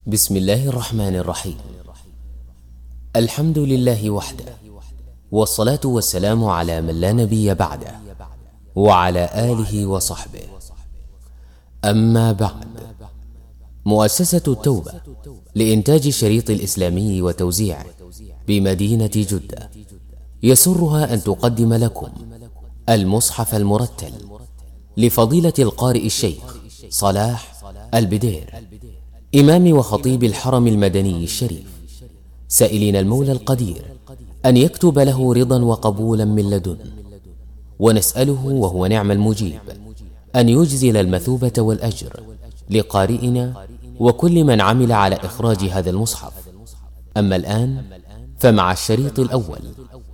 بسم الله الرحمن الرحيم. الحمد لله وحده، والصلاة والسلام على من لا نبي بعده، وعلى آله وصحبه. أما بعد، مؤسسة التوبة لإنتاج الشريط الإسلامي وتوزيعه بمدينة جدة يسرها أن تقدم لكم المصحف المرتل لفضيلة القارئ الشيخ صلاح البدير، إمام وخطيب الحرم المدني الشريف، سائلين المولى القدير أن يكتب له رضا وقبولا من لدن، ونسأله وهو نعم المجيب أن يجزل المثوبة والأجر لقارئنا وكل من عمل على إخراج هذا المصحف. أما الآن فمع الشريط الأول